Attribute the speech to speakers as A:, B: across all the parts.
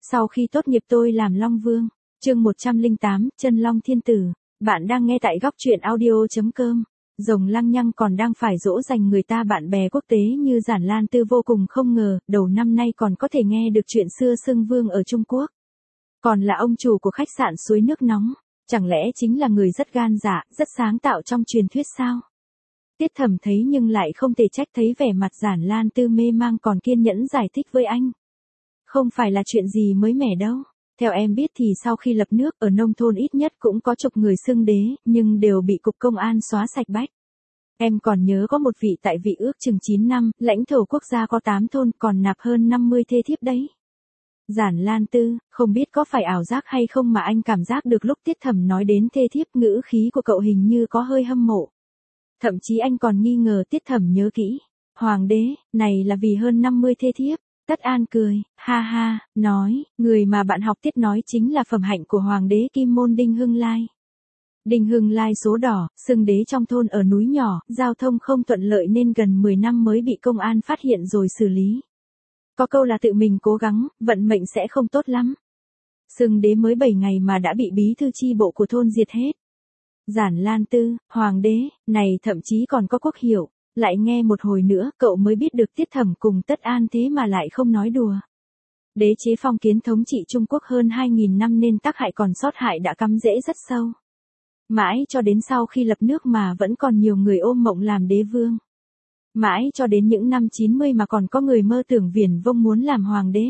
A: Sau khi tốt nghiệp tôi làm Long Vương. Chương 108, Chân Long Thiên Tử. Bạn đang nghe tại góc truyện audio.com. Rồng lăng nhăng còn đang phải dỗ dành người ta bạn bè quốc tế như Giản Lan Tư vô cùng không ngờ, đầu năm nay còn có thể nghe được chuyện xưa xưng vương ở Trung Quốc. Còn là ông chủ của khách sạn suối nước nóng, chẳng lẽ chính là người rất gan dạ, rất sáng tạo trong truyền thuyết sao? Tiết Thẩm thấy nhưng lại không thể trách, thấy vẻ mặt Giản Lan Tư mê mang còn kiên nhẫn giải thích với anh. Không phải là chuyện gì mới mẻ đâu. Theo em biết thì sau khi lập nước ở nông thôn ít nhất cũng có chục người xưng đế, nhưng đều bị cục công an xóa sạch bách. Em còn nhớ có một vị tại vị ước chừng 9 năm, lãnh thổ quốc gia có 8 thôn còn nạp hơn 50 thê thiếp đấy. Giản Lan Tư, không biết có phải ảo giác hay không mà anh cảm giác được lúc Tiết Thẩm nói đến thê thiếp ngữ khí của cậu hình như có hơi hâm mộ. Thậm chí anh còn nghi ngờ Tiết Thẩm nhớ kỹ. Hoàng đế, này là vì hơn 50 thê thiếp. Tất An cười, ha ha, nói, người mà bạn học Tiết nói chính là phẩm hạnh của Hoàng đế Kim Môn Đinh Hưng Lai. Đinh Hưng Lai số đỏ, xưng đế trong thôn ở núi nhỏ, giao thông không thuận lợi nên gần 10 năm mới bị công an phát hiện rồi xử lý. Có câu là tự mình cố gắng, vận mệnh sẽ không tốt lắm. Xưng đế mới 7 ngày mà đã bị bí thư chi bộ của thôn diệt hết. Giản Lan Tư, Hoàng đế, này thậm chí còn có quốc hiệu. Lại nghe một hồi nữa, cậu mới biết được Tiết Thẩm cùng Tất An thế mà lại không nói đùa. Đế chế phong kiến thống trị Trung Quốc hơn 2.000 năm nên tác hại còn sót hại đã cắm rễ rất sâu. Mãi cho đến sau khi lập nước mà vẫn còn nhiều người ôm mộng làm đế vương. Mãi cho đến những năm 90 mà còn có người mơ tưởng viển vông muốn làm hoàng đế.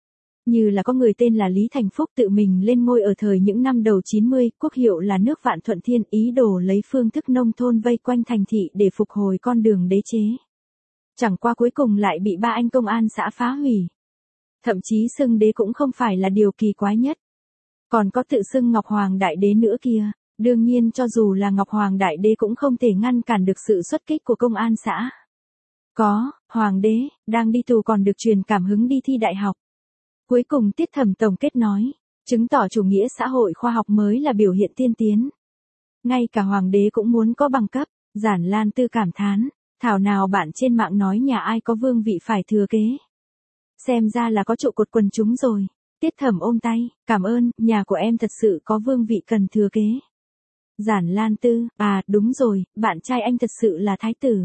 A: Như là có người tên là Lý Thành Phúc tự mình lên ngôi ở thời những năm đầu 90, quốc hiệu là nước Vạn Thuận Thiên, ý đồ lấy phương thức nông thôn vây quanh thành thị để phục hồi con đường đế chế. Chẳng qua cuối cùng lại bị ba anh công an xã phá hủy. Thậm chí xưng đế cũng không phải là điều kỳ quái nhất. Còn có tự xưng Ngọc Hoàng Đại Đế nữa kia. Đương nhiên cho dù là Ngọc Hoàng Đại Đế cũng không thể ngăn cản được sự xuất kích của công an xã. Có, Hoàng đế, đang đi tù còn được truyền cảm hứng đi thi đại học. Cuối cùng Tiết Thẩm tổng kết nói, chứng tỏ chủ nghĩa xã hội khoa học mới là biểu hiện tiên tiến. Ngay cả Hoàng đế cũng muốn có bằng cấp, Giản Lan Tư cảm thán, thảo nào bạn trên mạng nói nhà ai có vương vị phải thừa kế. Xem ra là có trụ cột quần chúng rồi. Tiết Thẩm ôm tay, cảm ơn, nhà của em thật sự có vương vị cần thừa kế. Giản Lan Tư, à đúng rồi, bạn trai anh thật sự là thái tử.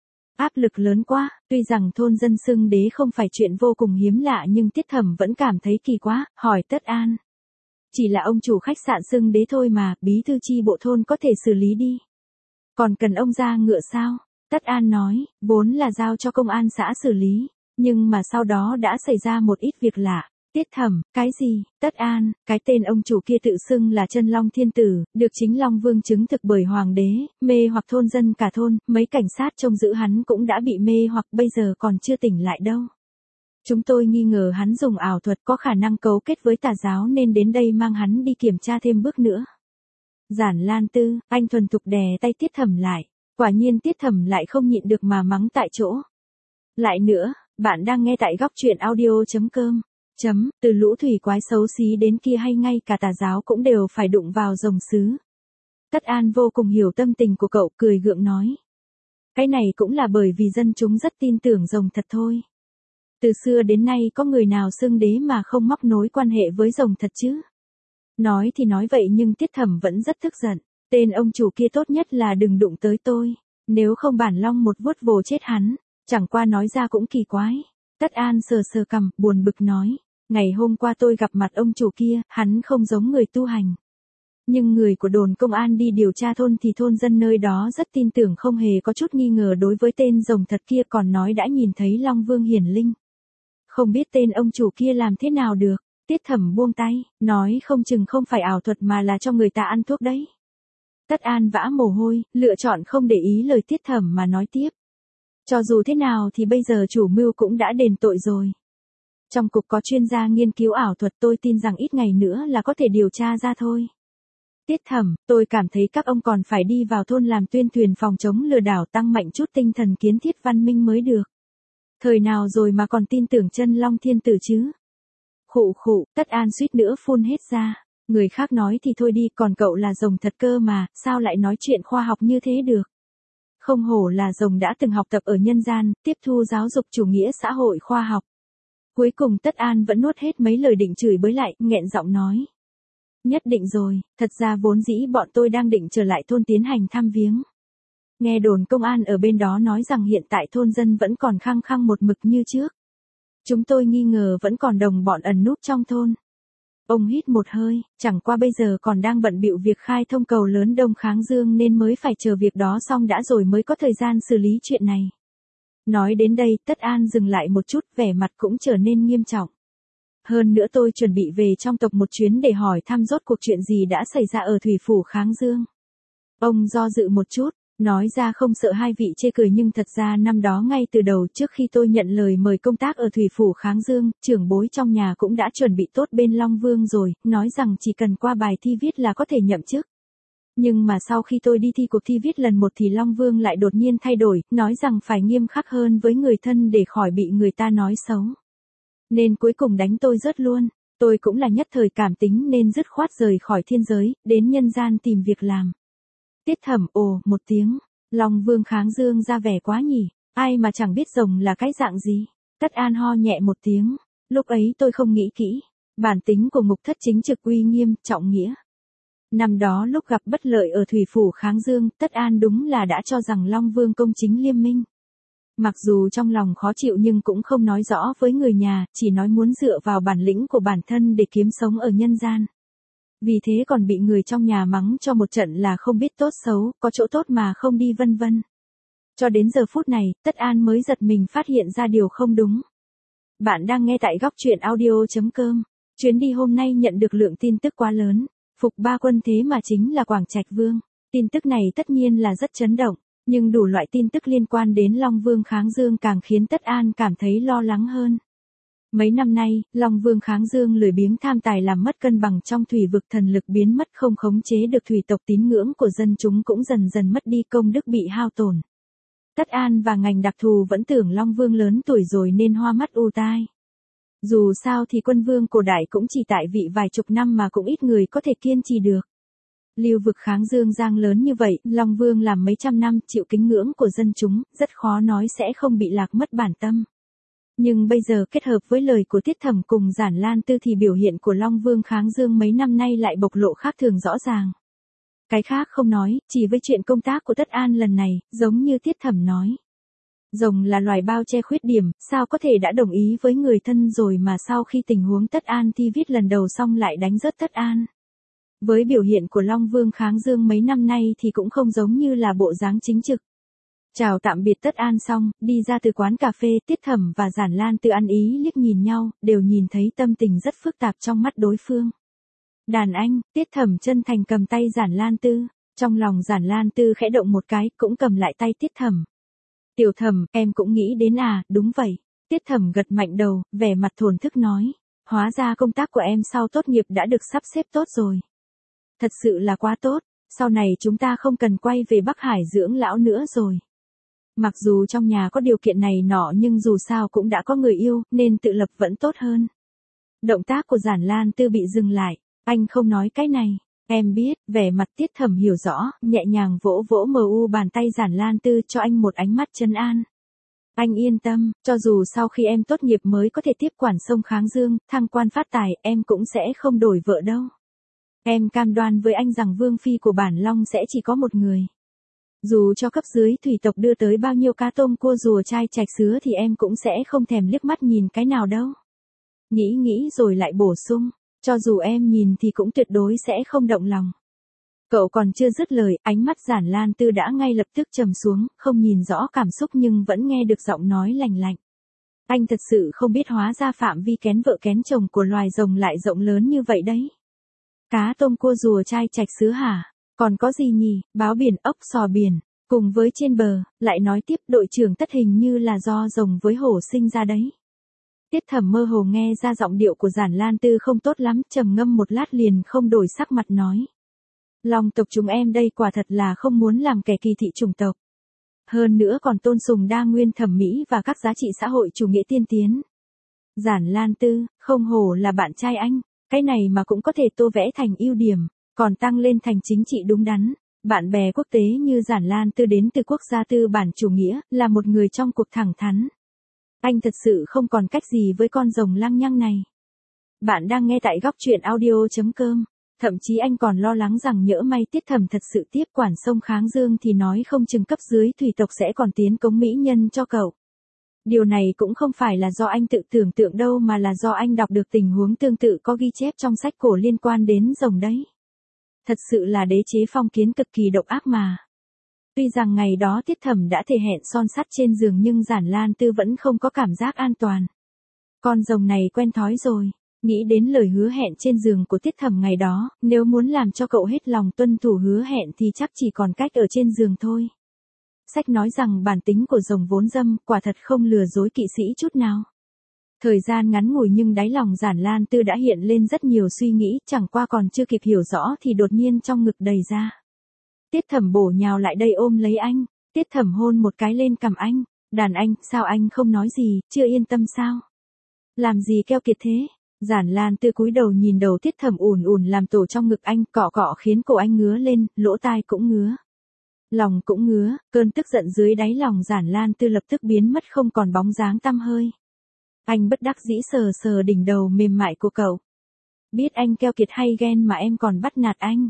A: Áp lực lớn quá, tuy rằng thôn dân xưng đế không phải chuyện vô cùng hiếm lạ nhưng Tiết Thẩm vẫn cảm thấy kỳ quá, hỏi Tất An. Chỉ là ông chủ khách sạn xưng đế thôi mà, bí thư chi bộ thôn có thể xử lý đi. Còn cần ông ra ngựa sao? Tất An nói, vốn là giao cho công an xã xử lý, nhưng mà sau đó đã xảy ra một ít việc lạ. Tiết Thẩm, cái gì? Tất An, cái tên ông chủ kia tự xưng là Chân Long Thiên Tử, được chính Long Vương chứng thực bởi Hoàng đế, mê hoặc thôn dân cả thôn, mấy cảnh sát trông giữ hắn cũng đã bị mê hoặc bây giờ còn chưa tỉnh lại đâu. Chúng tôi nghi ngờ hắn dùng ảo thuật có khả năng cấu kết với tà giáo nên đến đây mang hắn đi kiểm tra thêm bước nữa. Giản Lan Tư, anh thuần thục đè tay Tiết Thẩm lại, quả nhiên Tiết Thẩm lại không nhịn được mà mắng tại chỗ. Lại nữa, bạn đang nghe tại góc truyện audio.com. Từ lũ thủy quái xấu xí đến kia hay ngay cả tà giáo cũng đều phải đụng vào rồng sứ. Tất An vô cùng hiểu tâm tình của cậu, cười gượng nói. Cái này cũng là bởi vì dân chúng rất tin tưởng rồng thật thôi. Từ xưa đến nay có người nào xưng đế mà không móc nối quan hệ với rồng thật chứ? Nói thì nói vậy nhưng Tiết Thẩm vẫn rất tức giận. Tên ông chủ kia tốt nhất là đừng đụng tới tôi. Nếu không bản long một vuốt vồ chết hắn. Chẳng qua nói ra cũng kỳ quái. Tất An sờ sờ cằm, buồn bực nói. Ngày hôm qua tôi gặp mặt ông chủ kia, hắn không giống người tu hành. Nhưng người của đồn công an đi điều tra thôn thì thôn dân nơi đó rất tin tưởng, không hề có chút nghi ngờ đối với tên rồng thật kia, còn nói đã nhìn thấy Long Vương hiển linh. Không biết tên ông chủ kia làm thế nào được. Tiết Thẩm buông tay, nói không chừng không phải ảo thuật mà là cho người ta ăn thuốc đấy. Tất An vã mồ hôi, lựa chọn không để ý lời Tiết Thẩm mà nói tiếp. Cho dù thế nào thì bây giờ chủ mưu cũng đã đền tội rồi. Trong cục có chuyên gia nghiên cứu ảo thuật, tôi tin rằng ít ngày nữa là có thể điều tra ra thôi. Tiết Thẩm, tôi cảm thấy các ông còn phải đi vào thôn làm tuyên truyền phòng chống lừa đảo, tăng mạnh chút tinh thần kiến thiết văn minh mới được. Thời nào rồi mà còn tin tưởng Chân Long Thiên Tử chứ? Khụ khụ, Tất An suýt nữa phun hết ra. Người khác nói thì thôi đi, còn cậu là rồng thật cơ mà, sao lại nói chuyện khoa học như thế được? Không hổ là rồng đã từng học tập ở nhân gian, tiếp thu giáo dục chủ nghĩa xã hội khoa học. Cuối cùng Tất An vẫn nuốt hết mấy lời định chửi bới lại, nghẹn giọng nói. Nhất định rồi, thật ra vốn dĩ bọn tôi đang định trở lại thôn tiến hành thăm viếng. Nghe đồn công an ở bên đó nói rằng hiện tại thôn dân vẫn còn khăng khăng một mực như trước. Chúng tôi nghi ngờ vẫn còn đồng bọn ẩn núp trong thôn. Ông hít một hơi, chẳng qua bây giờ còn đang bận bịu việc khai thông cầu lớn Đông Kháng Dương nên mới phải chờ việc đó xong đã rồi mới có thời gian xử lý chuyện này. Nói đến đây, Tất An dừng lại một chút, vẻ mặt cũng trở nên nghiêm trọng. Hơn nữa tôi chuẩn bị về trong tộc một chuyến để hỏi thăm rốt cuộc chuyện gì đã xảy ra ở Thủy Phủ Kháng Dương. Ông do dự một chút, nói ra không sợ hai vị chê cười nhưng thật ra năm đó ngay từ đầu trước khi tôi nhận lời mời công tác ở Thủy Phủ Kháng Dương, trưởng bối trong nhà cũng đã chuẩn bị tốt bên Long Vương rồi, nói rằng chỉ cần qua bài thi viết là có thể nhậm chức. Nhưng mà sau khi tôi đi thi cuộc thi viết lần một thì Long Vương lại đột nhiên thay đổi, nói rằng phải nghiêm khắc hơn với người thân để khỏi bị người ta nói xấu. Nên cuối cùng đánh tôi rớt luôn, tôi cũng là nhất thời cảm tính nên dứt khoát rời khỏi thiên giới, đến nhân gian tìm việc làm. Tiết Thẩm ồ một tiếng, Long Vương Kháng Dương ra vẻ quá nhỉ, ai mà chẳng biết rồng là cái dạng gì. Tất An ho nhẹ một tiếng, lúc ấy tôi không nghĩ kỹ, bản tính của Mục Thất chính trực uy nghiêm, trọng nghĩa. Năm đó lúc gặp bất lợi ở Thủy Phủ Kháng Dương, Tất An đúng là đã cho rằng Long Vương công chính liêm minh. Mặc dù trong lòng khó chịu nhưng cũng không nói rõ với người nhà, chỉ nói muốn dựa vào bản lĩnh của bản thân để kiếm sống ở nhân gian. Vì thế còn bị người trong nhà mắng cho một trận là không biết tốt xấu, có chỗ tốt mà không đi vân vân. Cho đến giờ phút này, Tất An mới giật mình phát hiện ra điều không đúng. Bạn đang nghe tại góc truyện audio.com. Chuyến đi hôm nay nhận được lượng tin tức quá lớn. Phục ba quân thế mà chính là Quảng Trạch Vương. Tin tức này tất nhiên là rất chấn động, nhưng đủ loại tin tức liên quan đến Long Vương Kháng Dương càng khiến Tất An cảm thấy lo lắng hơn. Mấy năm nay, Long Vương Kháng Dương lười biếng tham tài làm mất cân bằng trong thủy vực, thần lực biến mất, không khống chế được thủy tộc, tín ngưỡng của dân chúng cũng dần dần mất đi, công đức bị hao tổn. Tất An và ngành đặc thù vẫn tưởng Long Vương lớn tuổi rồi nên hoa mắt ù tai. Dù sao thì quân vương cổ đại cũng chỉ tại vị vài chục năm mà cũng ít người có thể kiên trì được. Lưu vực Kháng Dương Giang lớn như vậy, Long Vương làm mấy trăm năm, chịu kính ngưỡng của dân chúng, rất khó nói sẽ không bị lạc mất bản tâm. Nhưng bây giờ kết hợp với lời của Tiết Thẩm cùng Giản Lan Tư thì biểu hiện của Long Vương Kháng Dương mấy năm nay lại bộc lộ khác thường rõ ràng. Cái khác không nói, chỉ với chuyện công tác của Tất An lần này, giống như Tiết Thẩm nói. Rồng là loài bao che khuyết điểm, sao có thể đã đồng ý với người thân rồi mà sau khi tình huống Tất An thi viết lần đầu xong lại đánh rớt Tất An. Với biểu hiện của Long Vương Kháng Dương mấy năm nay thì cũng không giống như là bộ dáng chính trực. Chào tạm biệt Tất An xong, đi ra từ quán cà phê, Tiết Thẩm và Giản Lan Tư ăn ý liếc nhìn nhau, đều nhìn thấy tâm tình rất phức tạp trong mắt đối phương. Đàn anh, Tiết Thẩm chân thành cầm tay Giản Lan Tư, trong lòng Giản Lan Tư khẽ động một cái, cũng cầm lại tay Tiết Thẩm. Tiểu Thẩm, em cũng nghĩ đến à, đúng vậy. Tiết Thẩm gật mạnh đầu, vẻ mặt thổn thức nói. Hóa ra công tác của em sau tốt nghiệp đã được sắp xếp tốt rồi. Thật sự là quá tốt, sau này chúng ta không cần quay về Bắc Hải dưỡng lão nữa rồi. Mặc dù trong nhà có điều kiện này nọ nhưng dù sao cũng đã có người yêu, nên tự lập vẫn tốt hơn. Động tác của Giản Lan Tư bị dừng lại, anh không nói cái này. Em biết, vẻ mặt Tiết Thẩm hiểu rõ, nhẹ nhàng vỗ vỗ bàn tay Giản Lan Tư cho anh một ánh mắt trấn an. Anh yên tâm, cho dù sau khi em tốt nghiệp mới có thể tiếp quản sông Kháng Dương, thăng quan phát tài, em cũng sẽ không đổi vợ đâu. Em cam đoan với anh rằng vương phi của bản Long sẽ chỉ có một người. Dù cho cấp dưới thủy tộc đưa tới bao nhiêu cá tôm cua rùa trai trạch sứa thì em cũng sẽ không thèm liếc mắt nhìn cái nào đâu. Nghĩ rồi lại bổ sung, cho dù em nhìn thì cũng tuyệt đối sẽ không động lòng. Cậu còn chưa dứt lời, ánh mắt Giản Lan Tư đã ngay lập tức trầm xuống, không nhìn rõ cảm xúc nhưng vẫn nghe được giọng nói lành lạnh. Anh thật sự không biết hóa ra phạm vi kén vợ kén chồng của loài rồng lại rộng lớn như vậy đấy. Cá tôm cua rùa trai trạch sứa hả? Còn có gì nhỉ? Báo biển, ốc sò biển. Cùng với trên bờ, lại nói tiếp đội trưởng Tất hình như là do rồng với hổ sinh ra đấy. Tiết Thẩm mơ hồ nghe ra giọng điệu của Giản Lan Tư không tốt lắm, trầm ngâm một lát liền không đổi sắc mặt nói. Long tộc chúng em đây quả thật là không muốn làm kẻ kỳ thị chủng tộc. Hơn nữa còn tôn sùng đa nguyên thẩm mỹ và các giá trị xã hội chủ nghĩa tiên tiến. Giản Lan Tư, không hổ là bạn trai anh, cái này mà cũng có thể tô vẽ thành ưu điểm, còn tăng lên thành chính trị đúng đắn. Bạn bè quốc tế như Giản Lan Tư đến từ quốc gia tư bản chủ nghĩa, là một người trong cuộc thẳng thắn. Anh thật sự không còn cách gì với con rồng lăng nhăng này. Bạn đang nghe tại góc truyện audio.com. Thậm chí anh còn lo lắng rằng nhỡ may Tiết Thẩm thật sự tiếp quản sông Kháng Dương thì nói không chừng cấp dưới thủy tộc sẽ còn tiến cống mỹ nhân cho cậu. Điều này cũng không phải là do anh tự tưởng tượng đâu mà là do anh đọc được tình huống tương tự có ghi chép trong sách cổ liên quan đến rồng đấy. Thật sự là đế chế phong kiến cực kỳ độc ác mà. Tuy rằng ngày đó Tiết Thẩm đã thề hẹn son sắt trên giường nhưng Giản Lan Tư vẫn không có cảm giác an toàn. Con rồng này quen thói rồi. Nghĩ đến lời hứa hẹn trên giường của Tiết Thẩm ngày đó, nếu muốn làm cho cậu hết lòng tuân thủ hứa hẹn thì chắc chỉ còn cách ở trên giường thôi. Sách nói rằng bản tính của rồng vốn dâm, quả thật không lừa dối kỵ sĩ chút nào. Thời gian ngắn ngủi nhưng đáy lòng Giản Lan Tư đã hiện lên rất nhiều suy nghĩ, chẳng qua còn chưa kịp hiểu rõ thì đột nhiên trong ngực đầy ra. Tiết Thẩm bổ nhào lại đây ôm lấy anh, Tiết Thẩm hôn một cái lên cằm anh, đàn anh, sao anh không nói gì, chưa yên tâm sao? Làm gì keo kiệt thế? Giản Lan Tư cúi đầu nhìn đầu Tiết Thẩm ùn ùn làm tổ trong ngực anh, cọ cọ khiến cổ anh ngứa lên, lỗ tai cũng ngứa. Lòng cũng ngứa, cơn tức giận dưới đáy lòng Giản Lan Tư lập tức biến mất không còn bóng dáng tăm hơi. Anh bất đắc dĩ sờ sờ đỉnh đầu mềm mại của cậu. Biết anh keo kiệt hay ghen mà em còn bắt nạt anh.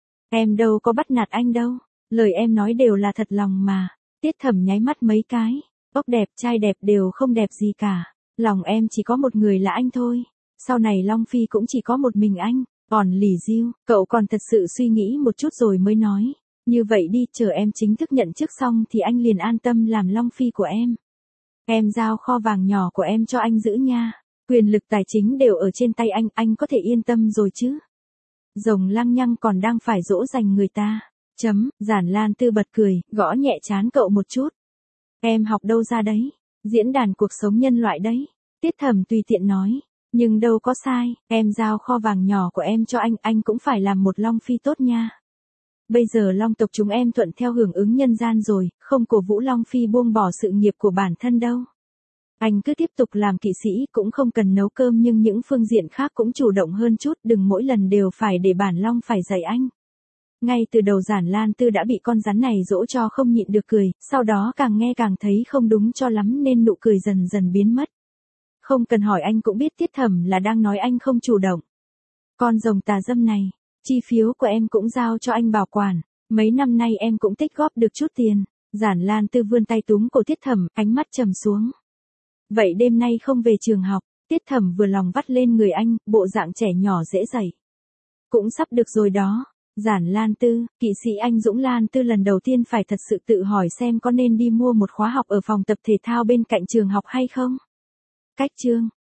A: Em đâu có bắt nạt anh đâu, lời em nói đều là thật lòng mà. Tiết Thẩm nháy mắt mấy cái, ốc đẹp trai đẹp đều không đẹp gì cả. Lòng em chỉ có một người là anh thôi. Sau này Long Phi cũng chỉ có một mình anh. Còn Lỷ Diêu, cậu còn thật sự suy nghĩ một chút rồi mới nói. Như vậy đi, chờ em chính thức nhận chức xong thì anh liền an tâm làm Long Phi của em. Em giao kho vàng nhỏ của em cho anh giữ nha. Quyền lực tài chính đều ở trên tay anh có thể yên tâm rồi chứ. Rồng lăng nhăng còn đang phải dỗ dành người ta. Giản Lan Tư bật cười, gõ nhẹ trán cậu một chút. Em học đâu ra đấy? Diễn đàn cuộc sống nhân loại đấy. Tiết Thẩm tùy tiện nói. Nhưng đâu có sai, em giao kho vàng nhỏ của em cho anh cũng phải làm một Long Phi tốt nha. Bây giờ Long tộc chúng em thuận theo hưởng ứng nhân gian rồi, không cổ vũ Long Phi buông bỏ sự nghiệp của bản thân đâu. Anh cứ tiếp tục làm kỵ sĩ cũng không cần nấu cơm nhưng những phương diện khác cũng chủ động hơn chút, đừng mỗi lần đều phải để bản Long phải dạy anh. Ngay từ đầu Giản Lan Tư đã bị con rắn này dỗ cho không nhịn được cười, sau đó càng nghe càng thấy không đúng cho lắm nên nụ cười dần dần biến mất. Không cần hỏi anh cũng biết Tiết Thẩm là đang nói anh không chủ động. Con rồng tà dâm này, chi phiếu của em cũng giao cho anh bảo quản, mấy năm nay em cũng tích góp được chút tiền. Giản Lan Tư vươn tay túm cổ Tiết Thẩm, ánh mắt trầm xuống. Vậy đêm nay không về trường học? Tiết Thẩm vừa lòng vắt lên người anh, bộ dạng trẻ nhỏ dễ dậy. Cũng sắp được rồi đó. Giản Lan Tư, kỵ sĩ anh Dũng Lan Tư lần đầu tiên phải thật sự tự hỏi xem có nên đi mua một khóa học ở phòng tập thể thao bên cạnh trường học hay không. Cách chương